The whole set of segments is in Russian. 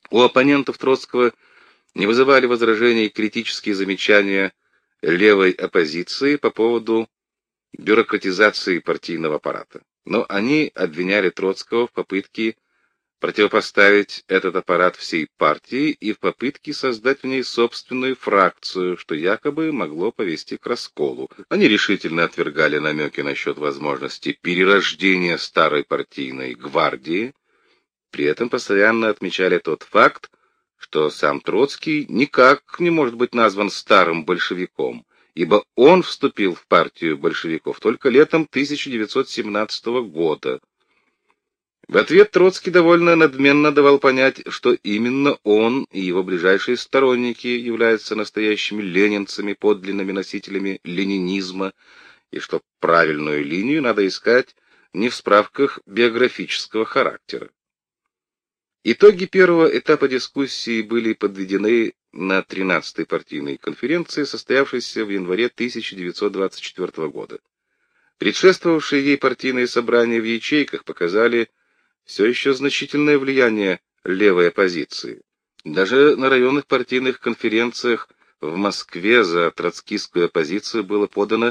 У оппонентов Троцкого не вызывали возражений критические замечания левой оппозиции по поводу бюрократизации партийного аппарата. Но они обвиняли Троцкого в попытке противопоставить этот аппарат всей партии и в попытке создать в ней собственную фракцию, что якобы могло повести к расколу. Они решительно отвергали намеки насчет возможности перерождения старой партийной гвардии, при этом постоянно отмечали тот факт, что сам Троцкий никак не может быть назван старым большевиком, ибо он вступил в партию большевиков только летом 1917 года. В ответ Троцкий довольно надменно давал понять, что именно он и его ближайшие сторонники являются настоящими ленинцами, подлинными носителями ленинизма, и что правильную линию надо искать не в справках биографического характера. Итоги первого этапа дискуссии были подведены на 13-й партийной конференции, состоявшейся в январе 1924 года. Предшествовавшие ей партийные собрания в ячейках показали все еще значительное влияние левой оппозиции. Даже на районных партийных конференциях в Москве за троцкистскую оппозицию было подано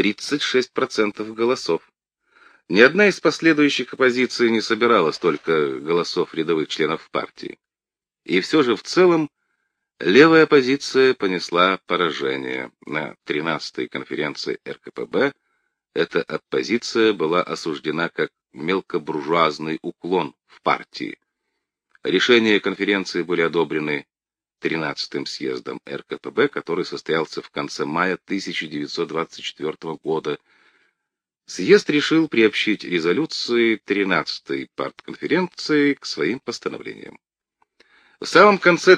36% голосов. Ни одна из последующих оппозиций не собирала столько голосов рядовых членов партии. И все же в целом левая оппозиция понесла поражение. На 13-й конференции РКПБ эта оппозиция была осуждена как мелкобуржуазный уклон в партии. Решения конференции были одобрены 13-м съездом РКПБ, который состоялся в конце мая 1924 года. Съезд решил приобщить резолюции 13-й партконференции к своим постановлениям. В самом конце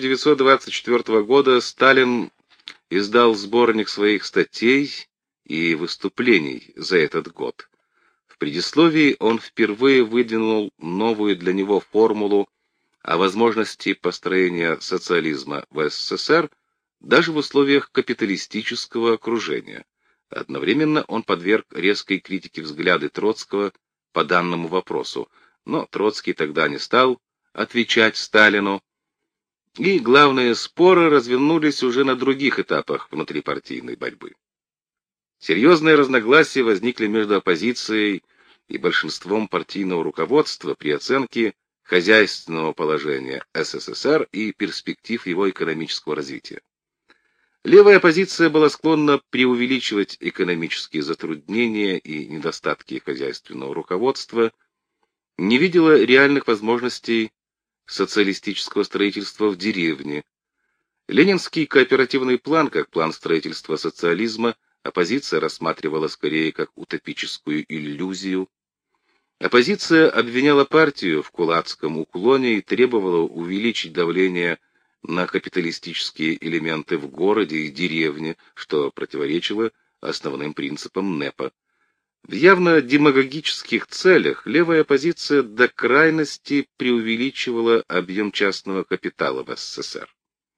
1924 года Сталин издал сборник своих статей и выступлений за этот год. В предисловии он впервые выдвинул новую для него формулу о возможности построения социализма в СССР даже в условиях капиталистического окружения. Одновременно он подверг резкой критике взгляды Троцкого по данному вопросу, но Троцкий тогда не стал отвечать Сталину, и главные споры развернулись уже на других этапах внутрипартийной борьбы. Серьезные разногласия возникли между оппозицией и большинством партийного руководства при оценке хозяйственного положения СССР и перспектив его экономического развития. Левая оппозиция была склонна преувеличивать экономические затруднения и недостатки хозяйственного руководства, не видела реальных возможностей социалистического строительства в деревне. Ленинский кооперативный план, как план строительства социализма, оппозиция рассматривала скорее как утопическую иллюзию. Оппозиция обвиняла партию в кулацком уклоне и требовала увеличить давление на капиталистические элементы в городе и деревне, что противоречило основным принципам НЭПа. В явно демагогических целях левая оппозиция до крайности преувеличивала объем частного капитала в СССР.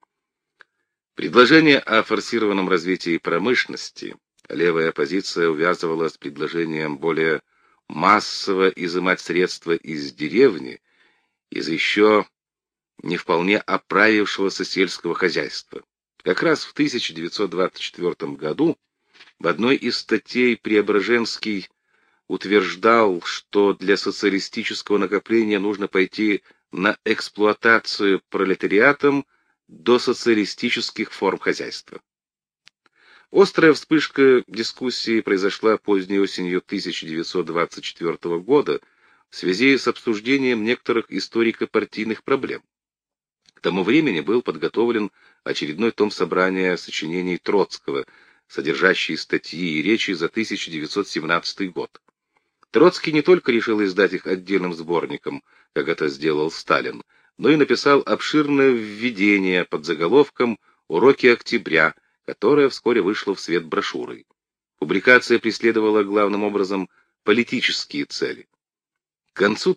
Предложение о форсированном развитии промышленности левая оппозиция увязывала с предложением более массово изымать средства из деревни, из еще не вполне оправившегося сельского хозяйства. Как раз в 1924 году в одной из статей Преображенский утверждал, что для социалистического накопления нужно пойти на эксплуатацию пролетариатом до социалистических форм хозяйства. Острая вспышка дискуссии произошла поздней осенью 1924 года в связи с обсуждением некоторых историко-партийных проблем. К тому времени был подготовлен очередной том собрания сочинений Троцкого, содержащий статьи и речи за 1917 год. Троцкий не только решил издать их отдельным сборником, как это сделал Сталин, но и написал обширное введение под заголовком «Уроки октября», которое вскоре вышло в свет брошюрой. Публикация преследовала главным образом политические цели. К концу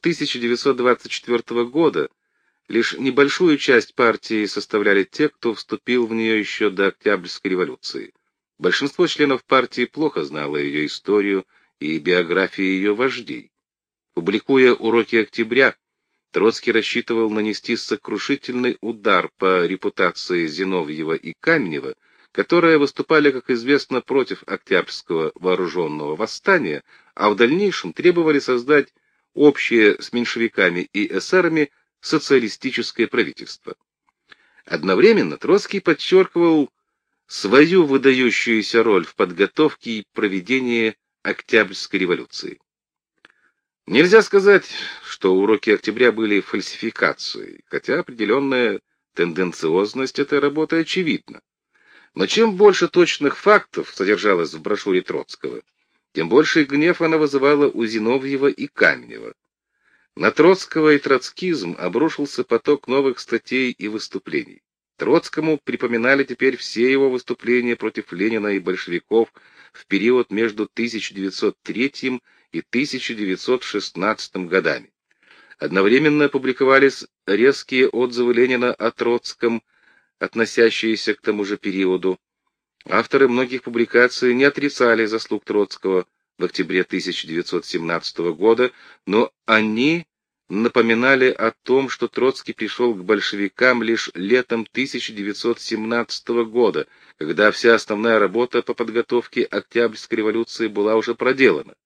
1924 года лишь небольшую часть партии составляли те, кто вступил в нее еще до Октябрьской революции. Большинство членов партии плохо знало ее историю и биографии ее вождей. Публикуя «Уроки октября», Троцкий рассчитывал нанести сокрушительный удар по репутации Зиновьева и Каменева, которые выступали, как известно, против Октябрьского вооруженного восстания, а в дальнейшем требовали создать общее с меньшевиками и эсерами социалистическое правительство. Одновременно Троцкий подчеркивал свою выдающуюся роль в подготовке и проведении Октябрьской революции. Нельзя сказать, что уроки октября были фальсификацией, хотя определенная тенденциозность этой работы очевидна. Но чем больше точных фактов содержалось в брошюре Троцкого, тем больший гнев она вызывала у Зиновьева и Каменева. На Троцкого и троцкизм обрушился поток новых статей и выступлений. Троцкому припоминали теперь все его выступления против Ленина и большевиков в период между 1903 и 1916 годами. Одновременно публиковались резкие отзывы Ленина о Троцком, относящиеся к тому же периоду. Авторы многих публикаций не отрицали заслуг Троцкого в октябре 1917 года, но они напоминали о том, что Троцкий пришел к большевикам лишь летом 1917 года, когда вся основная работа по подготовке Октябрьской революции была уже проделана.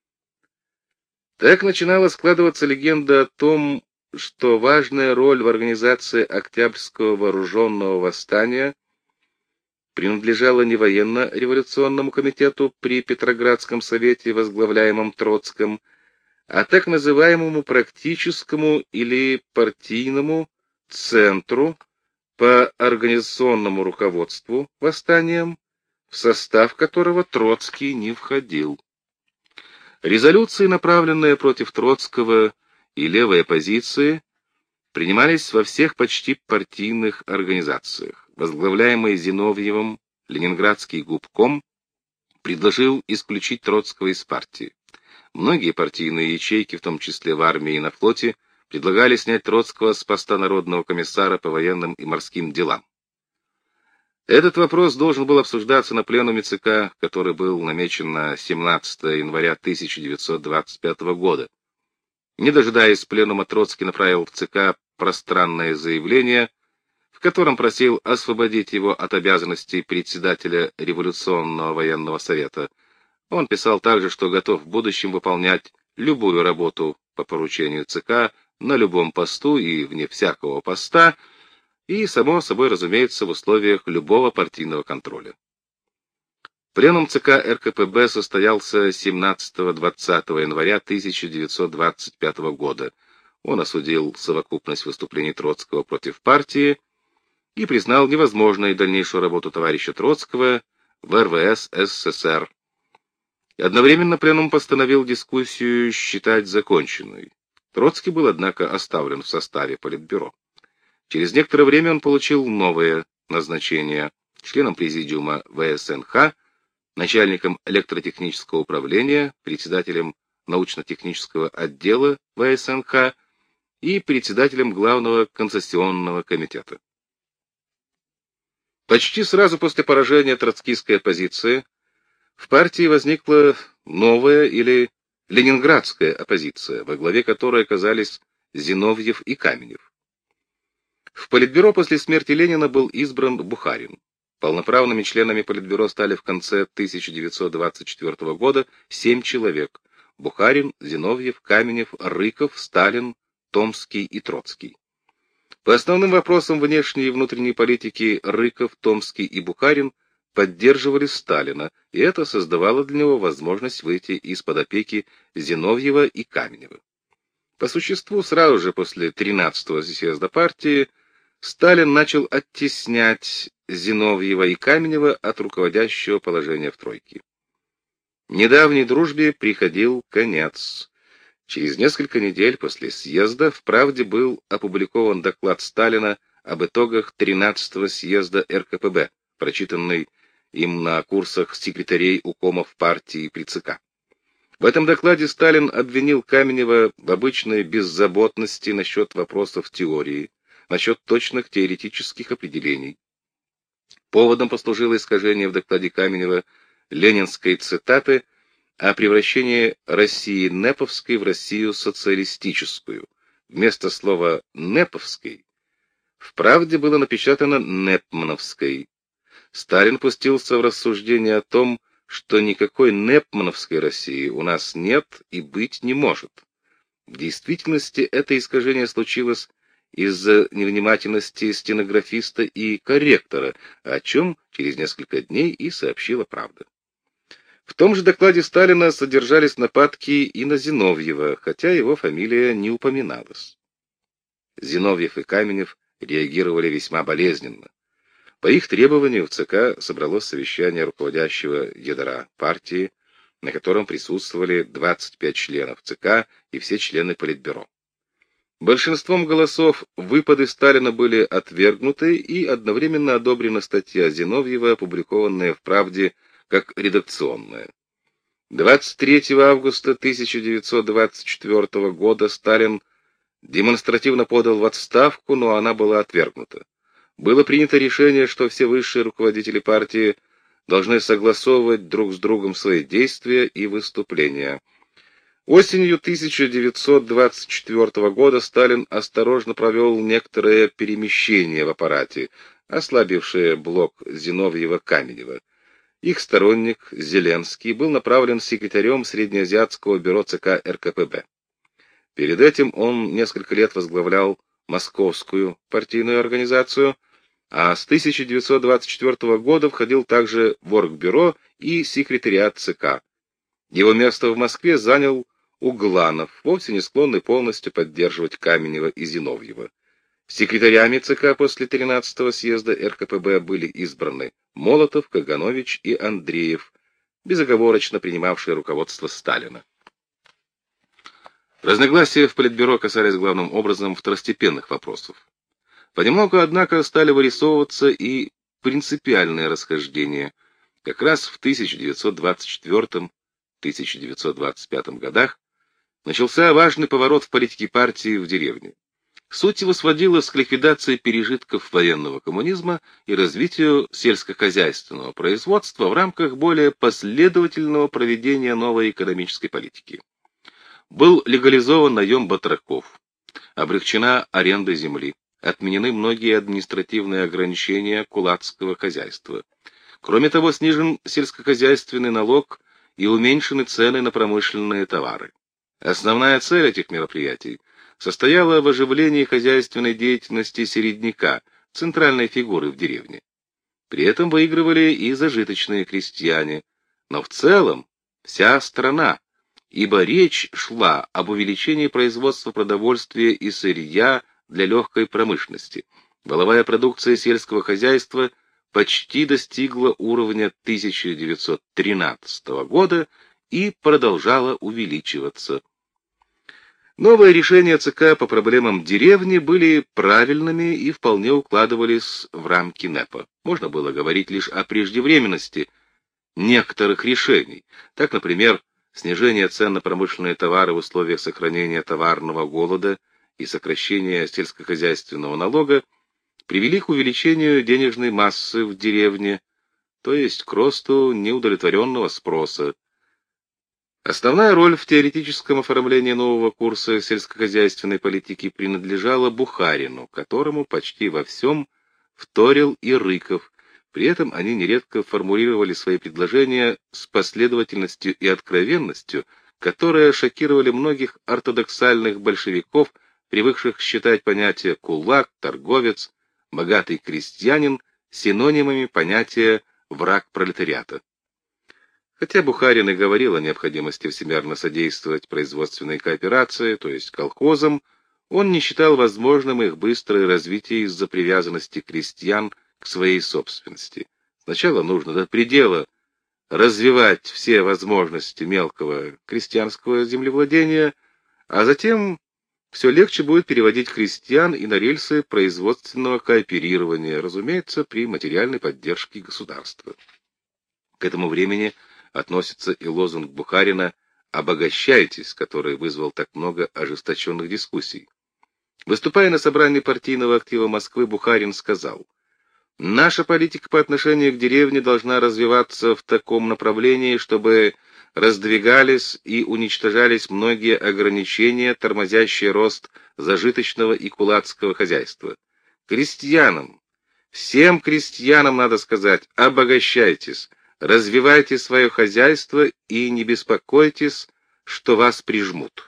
Так начинала складываться легенда о том, что важная роль в организации Октябрьского вооруженного восстания принадлежала не военно-революционному комитету при Петроградском совете, возглавляемом Троцким, а так называемому практическому или партийному центру по организационному руководству восстанием, в состав которого Троцкий не входил. Резолюции, направленные против Троцкого и левой оппозиции, принимались во всех почти партийных организациях. Возглавляемый Зиновьевым Ленинградский губком предложил исключить Троцкого из партии. Многие партийные ячейки, в том числе в армии и на флоте, предлагали снять Троцкого с поста народного комиссара по военным и морским делам. Этот вопрос должен был обсуждаться на пленуме ЦК, который был намечен на 17 января 1925 года. Не дожидаясь пленума, Троцкий направил в ЦК пространное заявление, в котором просил освободить его от обязанностей председателя Революционного военного совета. Он писал также, что готов в будущем выполнять любую работу по поручению ЦК на любом посту и вне всякого поста, и, само собой разумеется, в условиях любого партийного контроля. Пленум ЦК РКПБ состоялся 17-20 января 1925 года. Он осудил совокупность выступлений Троцкого против партии и признал невозможной дальнейшую работу товарища Троцкого в РВС СССР. Одновременно пленум постановил дискуссию считать законченной. Троцкий был, однако, оставлен в составе Политбюро. Через некоторое время он получил новое назначение членом президиума ВСНХ, начальником электротехнического управления, председателем научно-технического отдела ВСНХ и председателем Главного концессионного комитета. Почти сразу после поражения троцкистской оппозиции в партии возникла новая или ленинградская оппозиция, во главе которой оказались Зиновьев и Каменев. В Политбюро после смерти Ленина был избран Бухарин. Полноправными членами Политбюро стали в конце 1924 года 7 человек: Бухарин, Зиновьев, Каменев, Рыков, Сталин, Томский и Троцкий. По основным вопросам внешней и внутренней политики Рыков, Томский и Бухарин поддерживали Сталина, и это создавало для него возможность выйти из-под опеки Зиновьева и Каменева. По существу, сразу же после 13-го съезда партии Сталин начал оттеснять Зиновьева и Каменева от руководящего положения в тройке. Недавней дружбе приходил конец. Через несколько недель после съезда в «Правде» был опубликован доклад Сталина об итогах 13-го съезда РКПБ, прочитанный им на курсах секретарей укомов партии при ЦК. В этом докладе Сталин обвинил Каменева в обычной беззаботности насчет вопросов теории, насчет точных теоретических определений. Поводом послужило искажение в докладе Каменева ленинской цитаты о превращении России Неповской в Россию социалистическую, вместо слова «неповской» в «Правде» было напечатано «непмановской». Сталин пустился в рассуждение о том, что никакой непмановской России у нас нет и быть не может. В действительности это искажение случилось из-за невнимательности стенографиста и корректора, о чем через несколько дней и сообщила «Правда». В том же докладе Сталина содержались нападки и на Зиновьева, хотя его фамилия не упоминалась. Зиновьев и Каменев реагировали весьма болезненно. По их требованию в ЦК собралось совещание руководящего ядра партии, на котором присутствовали 25 членов ЦК и все члены Политбюро. Большинством голосов выпады Сталина были отвергнуты и одновременно одобрена статья Зиновьева, опубликованная в «Правде» как редакционная. 23 августа 1924 года Сталин демонстративно подал в отставку, но она была отвергнута. Было принято решение, что все высшие руководители партии должны согласовывать друг с другом свои действия и выступления. Осенью 1924 года Сталин осторожно провел некоторое перемещение в аппарате, ослабившее блок Зиновьева-Каменева. Их сторонник, Зеленский, был направлен секретарем Среднеазиатского бюро ЦК РКПБ. Перед этим он несколько лет возглавлял Московскую партийную организацию, а с 1924 года входил также в Оргбюро и секретариат ЦК. Его место в Москве занял Угланов, вовсе не склонный полностью поддерживать Каменева и Зиновьева. Секретарями ЦК после 13-го съезда РКПБ были избраны Молотов, Каганович и Андреев, безоговорочно принимавшие руководство Сталина. Разногласия в Политбюро касались главным образом второстепенных вопросов. Понемногу, однако, стали вырисовываться и принципиальные расхождения. Как раз в 1924-1925 годах начался важный поворот в политике партии в деревне. Суть его сводилась к ликвидации пережитков военного коммунизма и развитию сельскохозяйственного производства в рамках более последовательного проведения новой экономической политики. Был легализован наем батраков, облегчена аренда земли, отменены многие административные ограничения кулацкого хозяйства. Кроме того, снижен сельскохозяйственный налог и уменьшены цены на промышленные товары. Основная цель этих мероприятий состояла в оживлении хозяйственной деятельности середняка, центральной фигуры в деревне. При этом выигрывали и зажиточные крестьяне, но в целом вся страна, ибо речь шла об увеличении производства продовольствия и сырья для легкой промышленности. Валовая продукция сельского хозяйства почти достигла уровня 1913 года и продолжала увеличиваться. Новые решения ЦК по проблемам деревни были правильными и вполне укладывались в рамки НЭПа. Можно было говорить лишь о преждевременности некоторых решений. Так, например, снижение цен на промышленные товары в условиях сохранения товарного голода и сокращения сельскохозяйственного налога привели к увеличению денежной массы в деревне, то есть к росту неудовлетворенного спроса. Основная роль в теоретическом оформлении нового курса сельскохозяйственной политики принадлежала Бухарину, которому почти во всем вторил и Рыков. При этом они нередко формулировали свои предложения с последовательностью и откровенностью, которые шокировали многих ортодоксальных большевиков, привыкших считать понятия «кулак», «торговец», «богатый крестьянин» синонимами понятия «враг пролетариата». Хотя Бухарин и говорил о необходимости всемерно содействовать производственной кооперации, то есть колхозам, он не считал возможным их быстрое развитие из-за привязанности крестьян к своей собственности. Сначала нужно до предела развивать все возможности мелкого крестьянского землевладения, а затем все легче будет переводить крестьян и на рельсы производственного кооперирования, разумеется, при материальной поддержке государства. К этому времени относится и лозунг Бухарина «Обогащайтесь», который вызвал так много ожесточенных дискуссий. Выступая на собрании партийного актива Москвы, Бухарин сказал: «Наша политика по отношению к деревне должна развиваться в таком направлении, чтобы раздвигались и уничтожались многие ограничения, тормозящие рост зажиточного и кулацкого хозяйства. Крестьянам, всем крестьянам надо сказать: обогащайтесь, развивайте свое хозяйство и не беспокойтесь, что вас прижмут.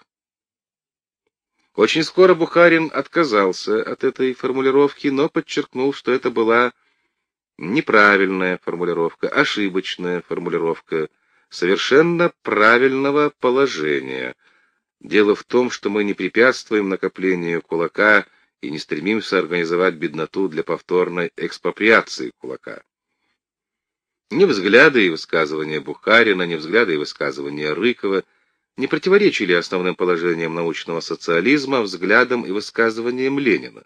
Очень скоро Бухарин отказался от этой формулировки, но подчеркнул, что это была неправильная формулировка, ошибочная формулировка совершенно правильного положения. Дело в том, что мы не препятствуем накоплению кулака и не стремимся организовать бедноту для повторной экспроприации кулака. Ни взгляды и высказывания Бухарина, ни взгляды и высказывания Рыкова не противоречили основным положениям научного социализма, взглядам и высказываниям Ленина.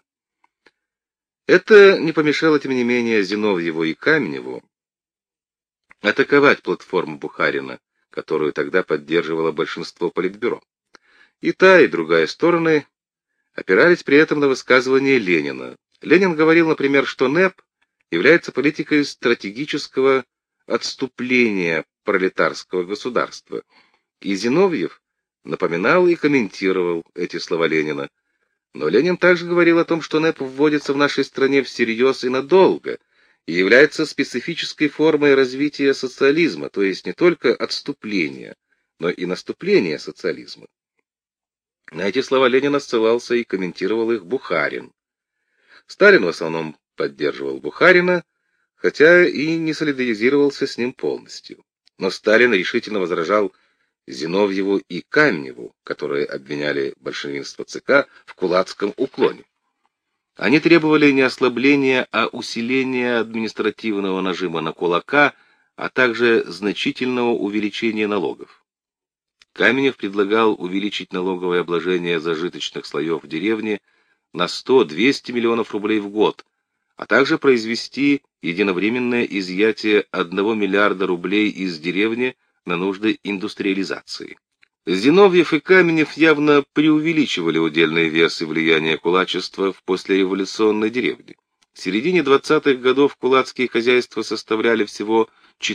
Это не помешало, тем не менее, Зиновьеву и Каменеву атаковать платформу Бухарина, которую тогда поддерживало большинство Политбюро. И та, и другая стороны опирались при этом на высказывания Ленина. Ленин говорил, например, что НЭП является политикой стратегического отступления пролетарского государства, и Зиновьев напоминал и комментировал эти слова Ленина. Но Ленин также говорил о том, что НЭП вводится в нашей стране всерьез и надолго, и является специфической формой развития социализма, то есть не только отступления, но и наступления социализма. На эти слова Ленина ссылался и комментировал их Бухарин. Сталин в основном поддерживал Бухарина, хотя и не солидаризировался с ним полностью. Но Сталин решительно возражал Зиновьеву и Каменеву, которые обвиняли большевинство ЦК в кулацком уклоне. Они требовали не ослабления, а усиления административного нажима на кулака, а также значительного увеличения налогов. Каменев предлагал увеличить налоговое обложение зажиточных слоев в деревне на 100-200 миллионов рублей в год, а также произвести единовременное изъятие 1 миллиарда рублей из деревни на нужды индустриализации. Зиновьев и Каменев явно преувеличивали удельный вес и влияние кулачества в послереволюционной деревне. В середине 20-х годов кулацкие хозяйства составляли всего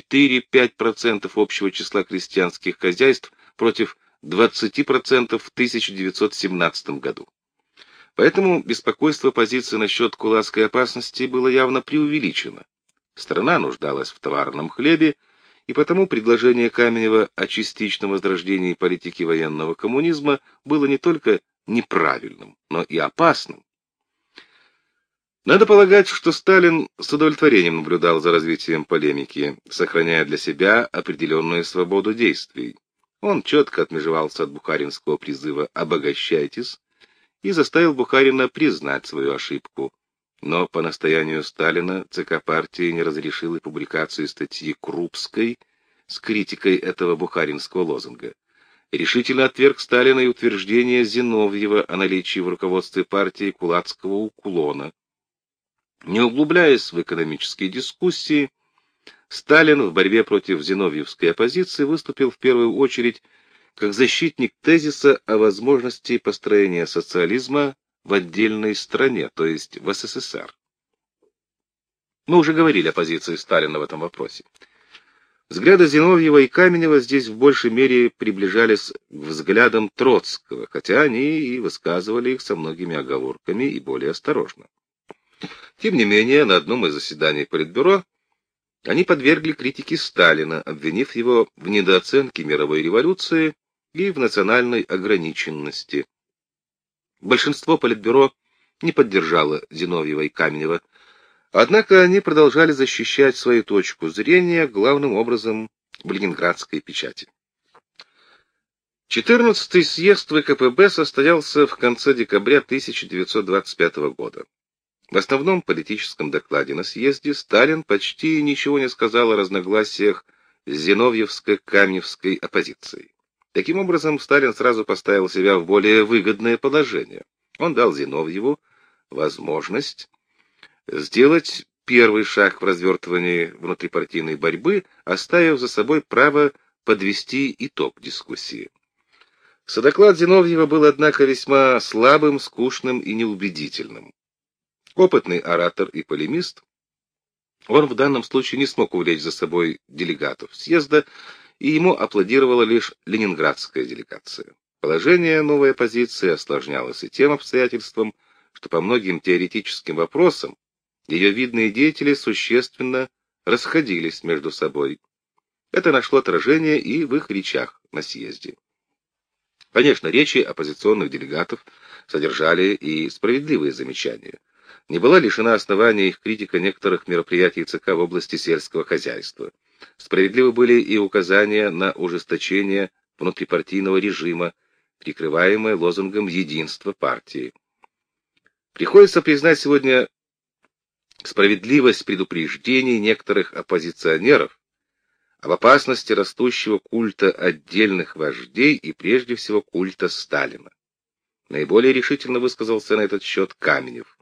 4-5% общего числа крестьянских хозяйств против 20% в 1917 году. Поэтому беспокойство оппозиции насчет кулацкой опасности было явно преувеличено. Страна нуждалась в товарном хлебе, и потому предложение Каменева о частичном возрождении политики военного коммунизма было не только неправильным, но и опасным. Надо полагать, что Сталин с удовлетворением наблюдал за развитием полемики, сохраняя для себя определенную свободу действий. Он четко отмежевался от бухаринского призыва «обогащайтесь» и заставил Бухарина признать свою ошибку. Но по настоянию Сталина ЦК партии не разрешил и публикацию статьи Крупской с критикой этого бухаринского лозунга. Решительно отверг Сталина и утверждение Зиновьева о наличии в руководстве партии кулацкого уклона. Не углубляясь в экономические дискуссии, Сталин в борьбе против зиновьевской оппозиции выступил в первую очередь как защитник тезиса о возможности построения социализма в отдельной стране, то есть в СССР. Мы уже говорили о позиции Сталина в этом вопросе. Взгляды Зиновьева и Каменева здесь в большей мере приближались к взглядам Троцкого, хотя они и высказывали их со многими оговорками и более осторожно. Тем не менее, на одном из заседаний Политбюро они подвергли критике Сталина, обвинив его в недооценке мировой революции и в национальной ограниченности. Большинство Политбюро не поддержало Зиновьева и Каменева, однако они продолжали защищать свою точку зрения, главным образом в ленинградской печати. 14-й съезд ВКПБ состоялся в конце декабря 1925 года. В основном политическом докладе на съезде Сталин почти ничего не сказал о разногласиях с зиновьевско-каменевской оппозицией. Таким образом, Сталин сразу поставил себя в более выгодное положение. Он дал Зиновьеву возможность сделать первый шаг в развертывании внутрипартийной борьбы, оставив за собой право подвести итог дискуссии. Содоклад Зиновьева был, однако, весьма слабым, скучным и неубедительным. Опытный оратор и полемист, он в данном случае не смог увлечь за собой делегатов съезда и ему аплодировала лишь ленинградская делегация. Положение новой оппозиции осложнялось и тем обстоятельством, что по многим теоретическим вопросам ее видные деятели существенно расходились между собой. Это нашло отражение и в их речах на съезде. Конечно, речи оппозиционных делегатов содержали и справедливые замечания. Не была лишена основания их критика некоторых мероприятий ЦК в области сельского хозяйства. Справедливы были и указания на ужесточение внутрипартийного режима, прикрываемое лозунгом единства партии. Приходится признать сегодня справедливость предупреждений некоторых оппозиционеров об опасности растущего культа отдельных вождей и прежде всего культа Сталина. Наиболее решительно высказался на этот счет Каменев.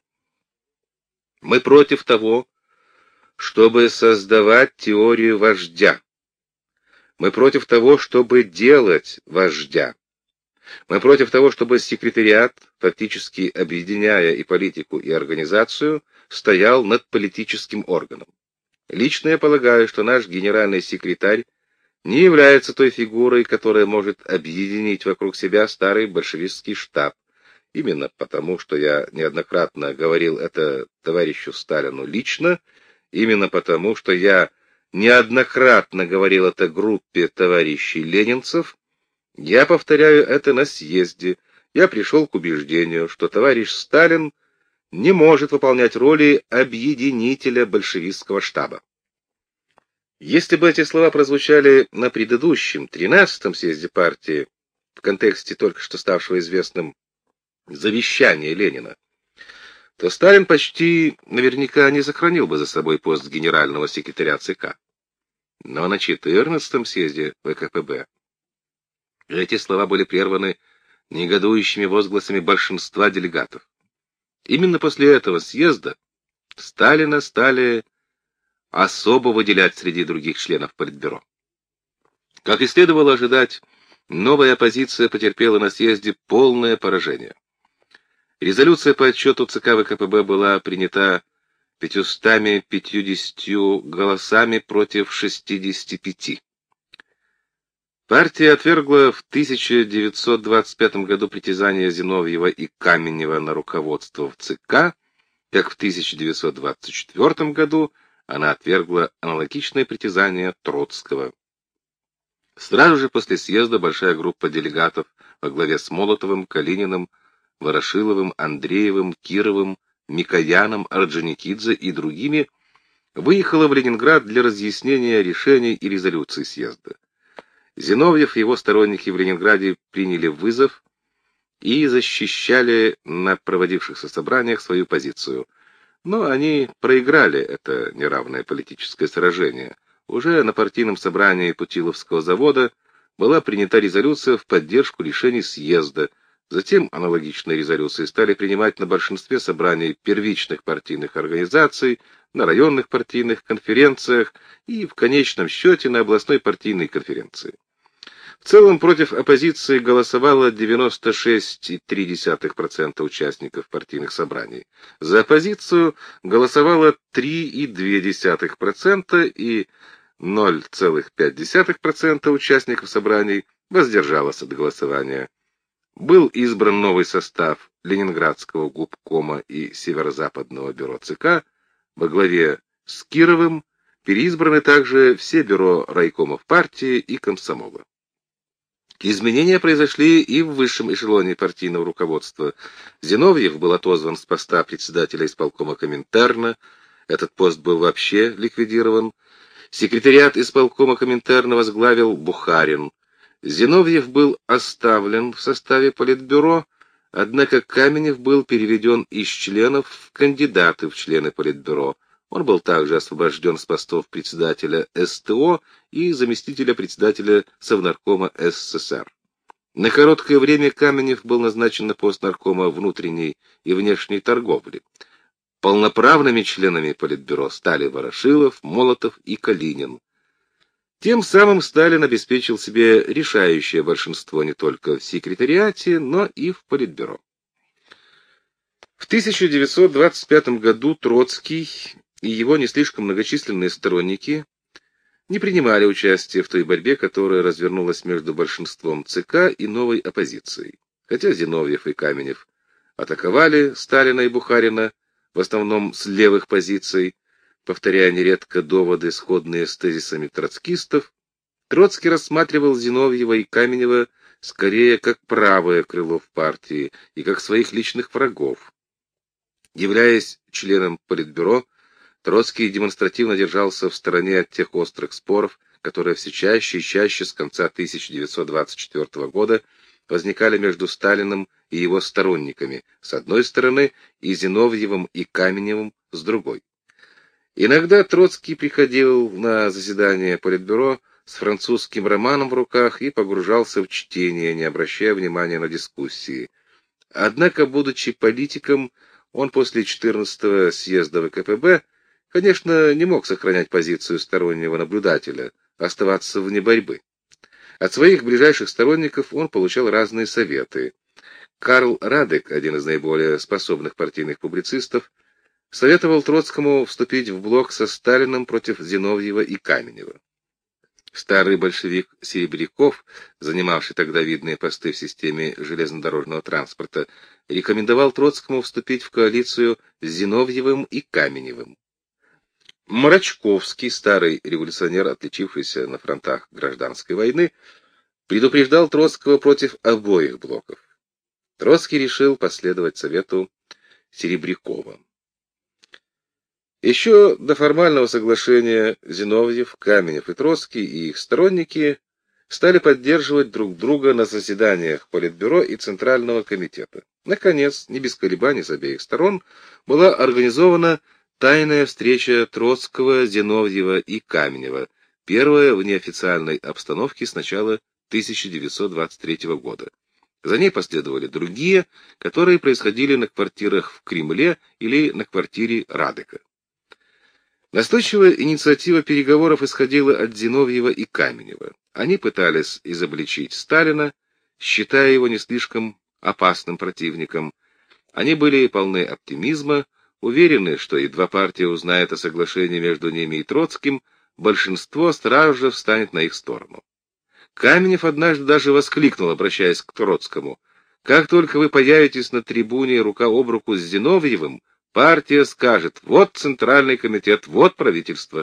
Мы против того, чтобы создавать теорию вождя. Мы против того, чтобы делать вождя. Мы против того, чтобы секретариат, фактически объединяя и политику, и организацию, стоял над политическим органом. Лично я полагаю, что наш генеральный секретарь не является той фигурой, которая может объединить вокруг себя старый большевистский штаб. Именно потому, что я неоднократно говорил это товарищу Сталину лично, именно потому, что я неоднократно говорил это группе товарищей ленинцев, я повторяю это на съезде. Я пришел к убеждению, что товарищ Сталин не может выполнять роли объединителя большевистского штаба. Если бы эти слова прозвучали на предыдущем, 13-м съезде партии, в контексте только что ставшего известным завещания Ленина, то Сталин почти наверняка не сохранил бы за собой пост генерального секретаря ЦК. Но на 14-м съезде ВКПБ эти слова были прерваны негодующими возгласами большинства делегатов. Именно после этого съезда Сталина стали особо выделять среди других членов Политбюро. Как и следовало ожидать, новая оппозиция потерпела на съезде полное поражение. Резолюция по отчету ЦК ВКПБ была принята 550 голосами против 65. Партия отвергла в 1925 году притязания Зиновьева и Каменева на руководство в ЦК, как в 1924 году она отвергла аналогичные притязания Троцкого. Сразу же после съезда большая группа делегатов во главе с Молотовым, Калининым, Ворошиловым, Андреевым, Кировым, Микояном, Орджоникидзе и другими выехала в Ленинград для разъяснения решений и резолюций съезда. Зиновьев и его сторонники в Ленинграде приняли вызов и защищали на проводившихся собраниях свою позицию. Но они проиграли это неравное политическое сражение. Уже на партийном собрании Путиловского завода была принята резолюция в поддержку решений съезда. Затем аналогичные резолюции стали принимать на большинстве собраний первичных партийных организаций, на районных партийных конференциях и, в конечном счете, на областной партийной конференции. В целом против оппозиции голосовало 96,3% участников партийных собраний. За оппозицию голосовало 3,2% и 0,5% участников собраний воздержалось от голосования. Был избран новый состав Ленинградского губкома и Северо-Западного бюро ЦК во главе с Кировым, переизбраны также все бюро райкомов партии и комсомола. Изменения произошли и в высшем эшелоне партийного руководства. Зиновьев был отозван с поста председателя исполкома Коминтерна, этот пост был вообще ликвидирован. Секретариат исполкома Коминтерна возглавил Бухарин. Зиновьев был оставлен в составе Политбюро, однако Каменев был переведен из членов в кандидаты в члены Политбюро. Он был также освобожден с постов председателя СТО и заместителя председателя Совнаркома СССР. На короткое время Каменев был назначен на пост наркома внутренней и внешней торговли. Полноправными членами Политбюро стали Ворошилов, Молотов и Калинин. Тем самым Сталин обеспечил себе решающее большинство не только в секретариате, но и в Политбюро. В 1925 году Троцкий и его не слишком многочисленные сторонники не принимали участия в той борьбе, которая развернулась между большинством ЦК и новой оппозицией. Хотя Зиновьев и Каменев атаковали Сталина и Бухарина, в основном с левых позиций, повторяя нередко доводы, сходные с тезисами троцкистов, Троцкий рассматривал Зиновьева и Каменева скорее как правое крыло в партии и как своих личных врагов. Являясь членом Политбюро, Троцкий демонстративно держался в стороне от тех острых споров, которые все чаще и чаще с конца 1924 года возникали между Сталиным и его сторонниками с одной стороны и Зиновьевым и Каменевым с другой. Иногда Троцкий приходил на заседание Политбюро с французским романом в руках и погружался в чтение, не обращая внимания на дискуссии. Однако, будучи политиком, он после 14-го съезда ВКПБ, конечно, не мог сохранять позицию стороннего наблюдателя, оставаться вне борьбы. От своих ближайших сторонников он получал разные советы. Карл Радек, один из наиболее способных партийных публицистов, советовал Троцкому вступить в блок со Сталиным против Зиновьева и Каменева. Старый большевик Серебряков, занимавший тогда видные посты в системе железнодорожного транспорта, рекомендовал Троцкому вступить в коалицию с Зиновьевым и Каменевым. Марачковский, старый революционер, отличившийся на фронтах гражданской войны, предупреждал Троцкого против обоих блоков. Троцкий решил последовать совету Серебрякова. Еще до формального соглашения Зиновьев, Каменев и Троцкий и их сторонники стали поддерживать друг друга на заседаниях Политбюро и Центрального комитета. Наконец, не без колебаний с обеих сторон, была организована тайная встреча Троцкого, Зиновьева и Каменева, первая в неофициальной обстановке с начала 1923 года. За ней последовали другие, которые происходили на квартирах в Кремле или на квартире Радека. Настойчивая инициатива переговоров исходила от Зиновьева и Каменева. Они пытались изобличить Сталина, считая его не слишком опасным противником. Они были полны оптимизма, уверены, что едва партия узнает о соглашении между ними и Троцким, большинство сразу же встанет на их сторону. Каменев однажды даже воскликнул, обращаясь к Троцкому: «Как только вы появитесь на трибуне рука об руку с Зиновьевым, партия скажет: вот Центральный комитет, вот правительство».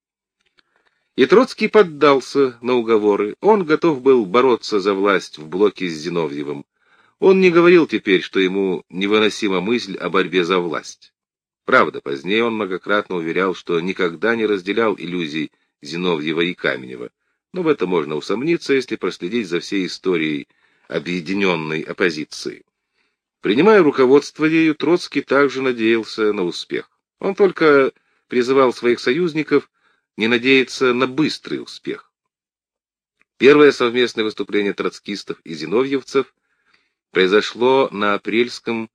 И Троцкий поддался на уговоры. Он готов был бороться за власть в блоке с Зиновьевым. Он не говорил теперь, что ему невыносима мысль о борьбе за власть. Правда, позднее он многократно уверял, что никогда не разделял иллюзий Зиновьева и Каменева. Но в этом можно усомниться, если проследить за всей историей объединенной оппозиции. Принимая руководство ею, Троцкий также надеялся на успех. Он только призывал своих союзников не надеяться на быстрый успех. Первое совместное выступление троцкистов и зиновьевцев произошло на апрельском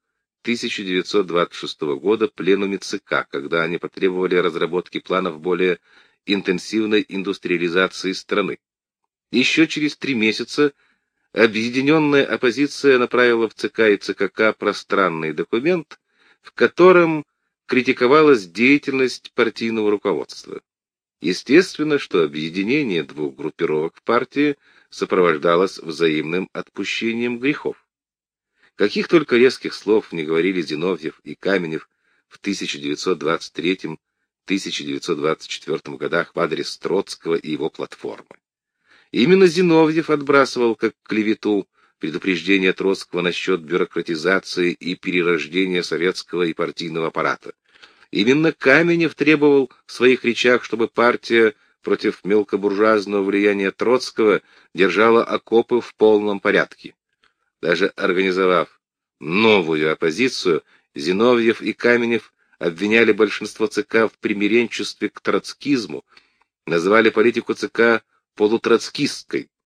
1926 года пленуме ЦК, когда они потребовали разработки планов более интенсивной индустриализации страны. Еще через 3 месяца объединенная оппозиция направила в ЦК и ЦКК пространный документ, в котором критиковалась деятельность партийного руководства. Естественно, что объединение двух группировок в партии сопровождалось взаимным отпущением грехов. Каких только резких слов не говорили Зиновьев и Каменев в 1923-1924 годах в адрес Троцкого и его платформы. Именно Зиновьев отбрасывал как клевету предупреждение Троцкого насчет бюрократизации и перерождения советского и партийного аппарата. Именно Каменев требовал в своих речах, чтобы партия против мелкобуржуазного влияния Троцкого держала окопы в полном порядке. Даже организовав новую оппозицию, Зиновьев и Каменев обвиняли большинство ЦК в примиренчестве к троцкизму, назвали политику ЦК полутроцкистской.